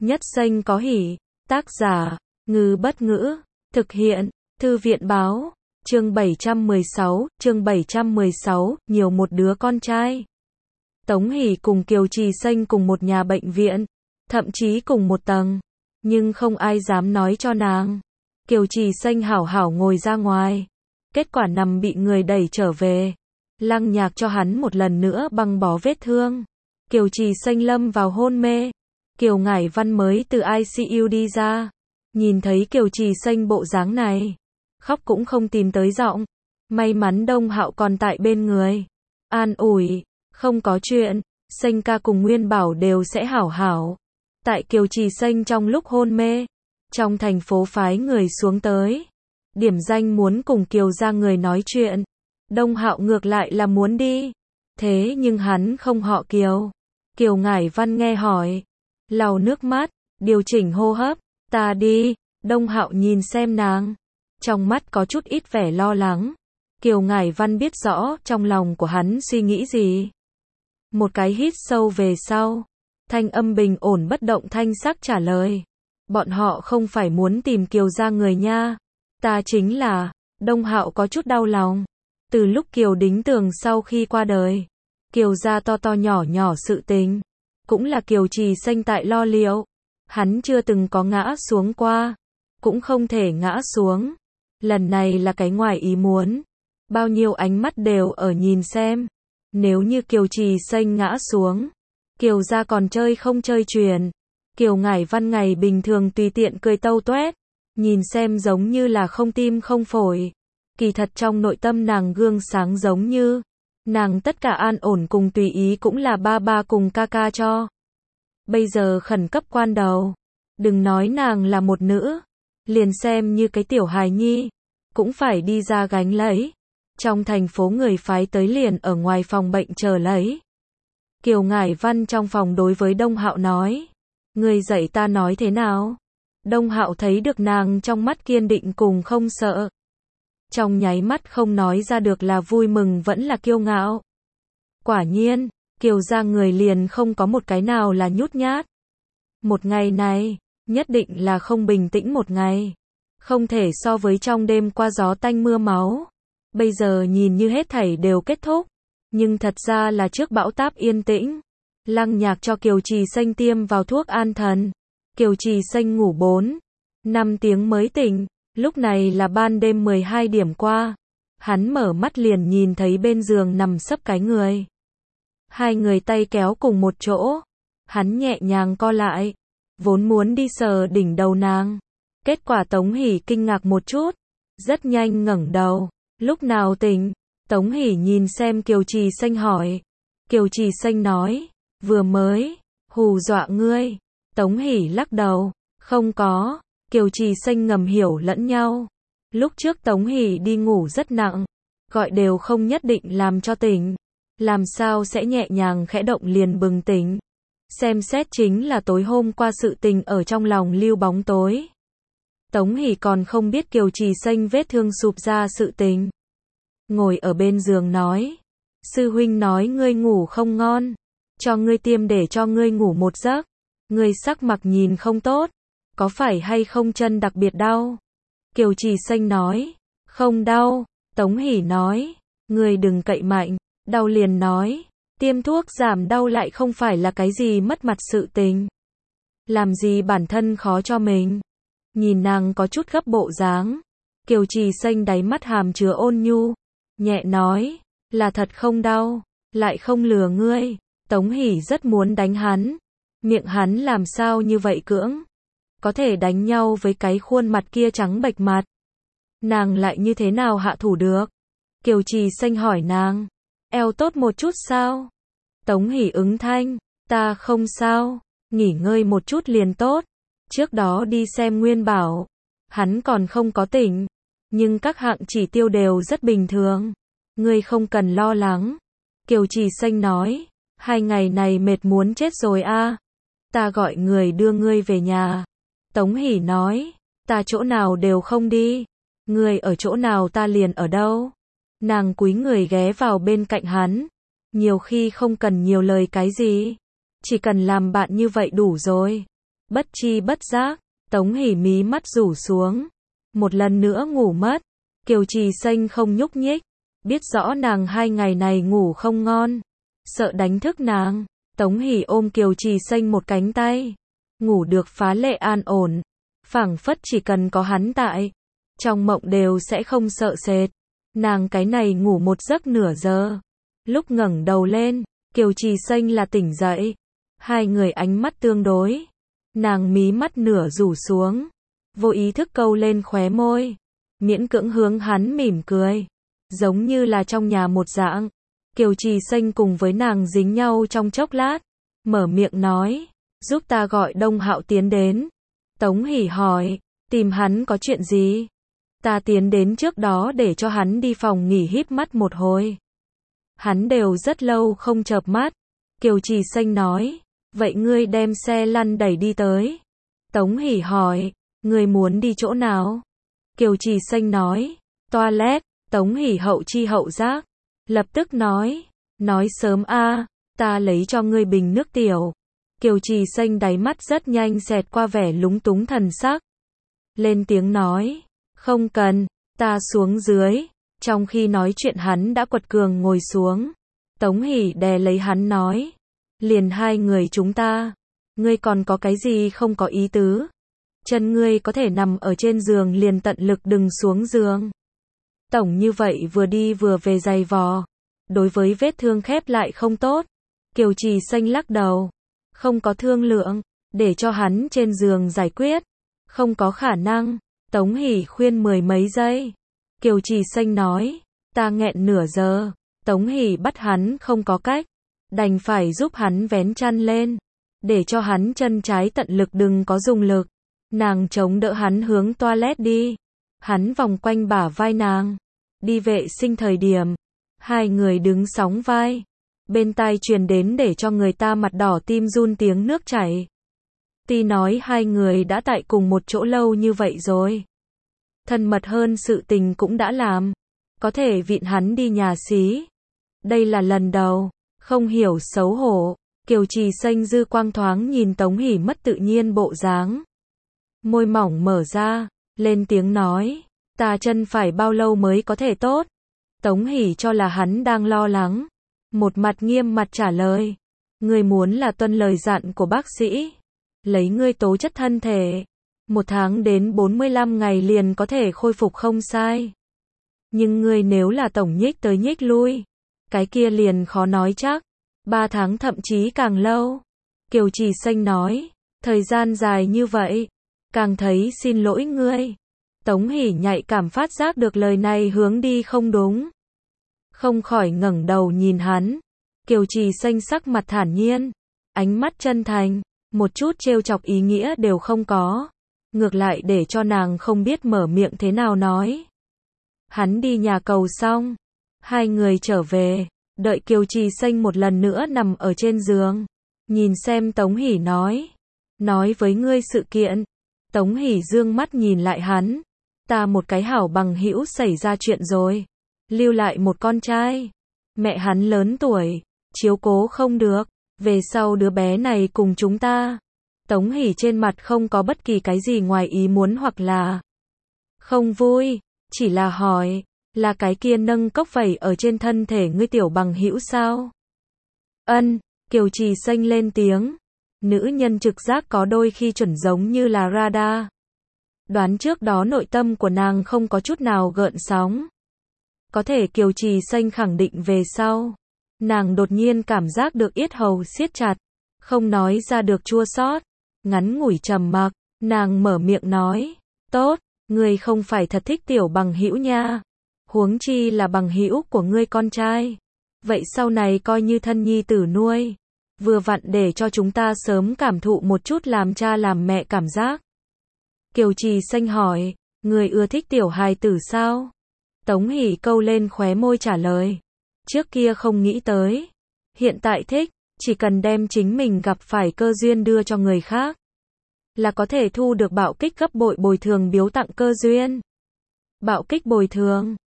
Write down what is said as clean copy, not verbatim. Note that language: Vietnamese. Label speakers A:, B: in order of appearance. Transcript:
A: Nhất danh có hỷ. Tác giả, Ngư Bất Ngữ. Thực hiện, Thư viện Báo. Chương 716, nhiều một đứa con trai. Tống Hỷ cùng Kiều Trì Xanh cùng một nhà bệnh viện, thậm chí cùng một tầng, nhưng không ai dám nói cho nàng. Kiều Trì Xanh hảo hảo ngồi ra ngoài, kết quả nằm bị người đẩy trở về. Lăng Nhạc cho hắn một lần nữa băng bó vết thương. Kiều Trì Xanh lâm vào hôn mê. Kiều Ngải Văn mới từ ICU đi ra, nhìn thấy Kiều Trì Xanh bộ dáng này, khóc cũng không tìm tới giọng. May mắn Đông Hạo còn tại bên người, an ủi, không có chuyện, Xanh ca cùng Nguyên Bảo đều sẽ hảo hảo. Tại Kiều Trì Xanh trong lúc hôn mê, trong thành phố phái người xuống tới, điểm danh muốn cùng Kiều gia người nói chuyện. Đông Hạo ngược lại là muốn đi, thế nhưng hắn không họ Kiều. Kiều Ngải Văn nghe hỏi, lau nước mắt, điều chỉnh hô hấp, ta đi. Đông Hạo nhìn xem nàng, trong mắt có chút ít vẻ lo lắng. Kiều Ngải Văn biết rõ trong lòng của hắn suy nghĩ gì. Một cái hít sâu về sau, thanh âm bình ổn bất động thanh sắc trả lời, bọn họ không phải muốn tìm Kiều gia người nha, ta chính là. Đông Hạo có chút đau lòng. Từ lúc Kiều Đính Tường sau khi qua đời, Kiều gia to to nhỏ nhỏ sự tình, cũng là Kiều Trì Xanh tại lo liệu. Hắn chưa từng có ngã xuống qua, cũng không thể ngã xuống. Lần này là cái ngoài ý muốn. Bao nhiêu ánh mắt đều ở nhìn xem. Nếu như Kiều Trì Xanh ngã xuống, Kiều gia còn chơi không chơi chuyền. Kiều Ngải Văn ngày bình thường tùy tiện cười tâu toét, nhìn xem giống như là không tim không phổi. Kỳ thật trong nội tâm nàng gương sáng giống như, nàng tất cả an ổn cùng tùy ý cũng là ba ba cùng ca ca cho. Bây giờ khẩn cấp quan đầu, đừng nói nàng là một nữ, liền xem như cái tiểu hài nhi, cũng phải đi ra gánh lấy. Trong thành phố người phái tới liền ở ngoài phòng bệnh chờ lấy. Kiều Ngải Văn trong phòng đối với Đông Hạo nói, người dạy ta nói thế nào? Đông Hạo thấy được nàng trong mắt kiên định cùng không sợ. Trong nháy mắt không nói ra được là vui mừng vẫn là kiêu ngạo. Quả nhiên, Kiều gia người liền không có một cái nào là nhút nhát. Một ngày này, nhất định là không bình tĩnh một ngày. Không thể so với trong đêm qua gió tanh mưa máu. Bây giờ nhìn như hết thảy đều kết thúc, nhưng thật ra là trước bão táp yên tĩnh. Lăng Nhạc cho Kiều Trì Xanh tiêm vào thuốc an thần. Kiều Trì Xanh ngủ 4-5 tiếng mới tỉnh. Lúc này là ban đêm 12 điểm qua. Hắn mở mắt liền nhìn thấy bên giường nằm sấp cái người. Hai người tay kéo cùng một chỗ. Hắn nhẹ nhàng co lại, vốn muốn đi sờ đỉnh đầu nàng. Kết quả Tống Hỷ kinh ngạc một chút, rất nhanh ngẩng đầu. Lúc nào tỉnh? Tống Hỷ nhìn xem Kiều Trì Xanh hỏi. Kiều Trì Xanh nói, vừa mới, hù dọa ngươi. Tống Hỷ lắc đầu, không có. Kiều Trì Xanh ngầm hiểu lẫn nhau. Lúc trước Tống Hỷ đi ngủ rất nặng, gọi đều không nhất định làm cho tỉnh. Làm sao sẽ nhẹ nhàng khẽ động liền bừng tỉnh. Xem xét chính là tối hôm qua sự tình ở trong lòng lưu bóng tối. Tống Hỷ còn không biết Kiều Trì Xanh vết thương sụp ra sự tình. Ngồi ở bên giường nói, sư huynh nói ngươi ngủ không ngon, cho ngươi tiêm để cho ngươi ngủ một giấc. Ngươi sắc mặt nhìn không tốt, có phải hay không chân đặc biệt đau? Kiều Trì Xanh nói, không đau. Tống Hỷ nói, ngươi đừng cậy mạnh, đau liền nói, tiêm thuốc giảm đau lại không phải là cái gì mất mặt sự tình. Làm gì bản thân khó cho mình. Nhìn nàng có chút gấp bộ dáng, Kiều Trì Xanh đáy mắt hàm chứa ôn nhu, nhẹ nói, là thật không đau, lại không lừa ngươi. Tống Hỷ rất muốn đánh hắn, miệng hắn làm sao như vậy cưỡng, có thể đánh nhau với cái khuôn mặt kia trắng bệch mặt. Nàng lại như thế nào hạ thủ được? Kiều Trì Xanh hỏi nàng, eo tốt một chút sao? Tống Hỷ ứng thanh, ta không sao, nghỉ ngơi một chút liền tốt. Trước đó đi xem Nguyên Bảo, hắn còn không có tỉnh, nhưng các hạng chỉ tiêu đều rất bình thường. Ngươi không cần lo lắng. Kiều Trì Xanh nói, 2 ngày này mệt muốn chết rồi a. Ta gọi người đưa ngươi về nhà. Tống Hỷ nói, ta chỗ nào đều không đi. Ngươi ở chỗ nào ta liền ở đâu. Nàng cúi người ghé vào bên cạnh hắn. Nhiều khi không cần nhiều lời cái gì, chỉ cần làm bạn như vậy đủ rồi. Bất chi bất giác, Tống Hỷ mí mắt rủ xuống. Một lần nữa ngủ mất. Kiều Trì Xanh không nhúc nhích. Biết rõ nàng 2 ngày này ngủ không ngon. Sợ đánh thức nàng. Tống Hỷ ôm Kiều Trì Xanh một cánh tay. Ngủ được phá lệ an ổn. Phảng phất chỉ cần có hắn tại. Trong mộng đều sẽ không sợ sệt. Nàng cái này ngủ một giấc nửa giờ. Lúc ngẩng đầu lên, Kiều Trì Xanh là tỉnh dậy. Hai người ánh mắt tương đối. Nàng mí mắt nửa rủ xuống. Vô ý thức câu lên khóe môi. Miễn cưỡng hướng hắn mỉm cười. Giống như là trong nhà một dạng. Kiều Trì Xanh cùng với nàng dính nhau trong chốc lát. Mở miệng nói. Giúp ta gọi Đông Hạo tiến đến. Tống Hỷ hỏi. Tìm hắn có chuyện gì? Ta tiến đến trước đó để cho hắn đi phòng nghỉ híp mắt một hồi. Hắn đều rất lâu không chợp mắt. Kiều Trì Xanh nói. Vậy ngươi đem xe lăn đẩy đi tới. Tống Hỷ hỏi. Ngươi muốn đi chỗ nào? Kiều Trì Xanh nói. Toilet. Tống Hỷ hậu chi hậu giác. Lập tức nói. Nói sớm a, ta lấy cho ngươi bình nước tiểu. Kiều Trì Xanh đáy mắt rất nhanh xẹt qua vẻ lúng túng thần sắc. Lên tiếng nói. Không cần, ta xuống dưới. Trong khi nói chuyện hắn đã quật cường ngồi xuống. Tống Hỷ đè lấy hắn nói. Liền hai người chúng ta. Ngươi còn có cái gì không có ý tứ? Chân ngươi có thể nằm ở trên giường liền tận lực đừng xuống giường. Tổng như vậy vừa đi vừa về giày vò. Đối với vết thương khép lại không tốt. Kiều Trì Xanh lắc đầu. Không có thương lượng. Để cho hắn trên giường giải quyết. Không có khả năng. Tống Hỷ khuyên 10 mấy giây. Kiều Trì Xanh nói. Ta nghẹn nửa giờ. Tống Hỷ bắt hắn không có cách. Đành phải giúp hắn vén chăn lên. Để cho hắn chân trái tận lực đừng có dùng lực. Nàng chống đỡ hắn hướng toilet đi. Hắn vòng quanh bả vai nàng. Đi vệ sinh thời điểm. Hai người đứng sóng vai. Bên tai truyền đến để cho người ta mặt đỏ tim run tiếng nước chảy. Ti nói hai người đã tại cùng một chỗ lâu như vậy rồi. Thân mật hơn sự tình cũng đã làm. Có thể vịn hắn đi nhà xí. Đây là lần đầu. Không hiểu xấu hổ. Kiều Trì Xanh dư quang thoáng nhìn Tống Hỷ mất tự nhiên bộ dáng. Môi mỏng mở ra. Lên tiếng nói. Ta chân phải bao lâu mới có thể tốt? Tống Hỷ cho là hắn đang lo lắng. Một mặt nghiêm mặt trả lời. Ngươi muốn là tuân lời dặn của bác sĩ. Lấy ngươi tố chất thân thể. 1 tháng đến 45 ngày liền có thể khôi phục không sai. Nhưng ngươi nếu là tổng nhích tới nhích lui. Cái kia liền khó nói chắc. 3 tháng thậm chí càng lâu. Kiều Trì Xanh nói. Thời gian dài như vậy. Càng thấy xin lỗi ngươi. Tống Hỷ nhạy cảm phát giác được lời này hướng đi không đúng. Không khỏi ngẩng đầu nhìn hắn. Kiều Trì Xanh sắc mặt thản nhiên. Ánh mắt chân thành. Một chút trêu chọc ý nghĩa đều không có. Ngược lại để cho nàng không biết mở miệng thế nào nói. Hắn đi nhà cầu xong. Hai người trở về. Đợi Kiều Trì Xanh một lần nữa nằm ở trên giường. Nhìn xem Tống Hỷ nói. Nói với ngươi sự kiện. Tống Hỷ dương mắt nhìn lại hắn. Ta một cái hảo bằng hữu xảy ra chuyện rồi. Lưu lại một con trai. Mẹ hắn lớn tuổi. Chiếu cố không được. Về sau đứa bé này cùng chúng ta. Tống Hỷ trên mặt không có bất kỳ cái gì ngoài ý muốn hoặc là không vui. Chỉ là hỏi. Là cái kia nâng cốc vẩy ở trên thân thể ngươi tiểu bằng hữu sao? Ân. Kiều Trì Xanh lên tiếng. Nữ nhân trực giác có đôi khi chuẩn giống như là radar. Đoán trước đó nội tâm của nàng không có chút nào gợn sóng. Có thể Kiều Trì Xanh khẳng định về sau. Nàng đột nhiên cảm giác được yết hầu siết chặt. Không nói ra được chua xót. Ngắn ngủi trầm mặc. Nàng mở miệng nói. Tốt, ngươi không phải thật thích tiểu bằng hữu nha. Huống chi là bằng hữu của ngươi con trai. Vậy sau này coi như thân nhi tử nuôi. Vừa vặn để cho chúng ta sớm cảm thụ một chút làm cha làm mẹ cảm giác. Kiều Trì Xanh hỏi. Người ưa thích tiểu hài tử sao? Tống Hỷ câu lên khóe môi trả lời. Trước kia không nghĩ tới. Hiện tại thích. Chỉ cần đem chính mình gặp phải cơ duyên đưa cho người khác. Là có thể thu được bạo kích gấp bội bồi thường biếu tặng cơ duyên. Bạo kích bồi thường.